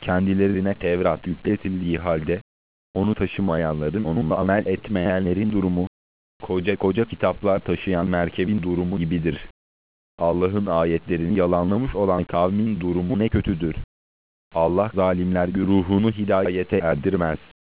Kendilerine Tevrat yükletildiği halde onu taşımayanların, onunla amel etmeyenlerin durumu, koca koca kitaplar taşıyan merkebin durumu gibidir. Allah'ın ayetlerini yalanlamış olan kavmin durumu ne kötüdür. Allah zalimler güruhunu hidayete erdirmez.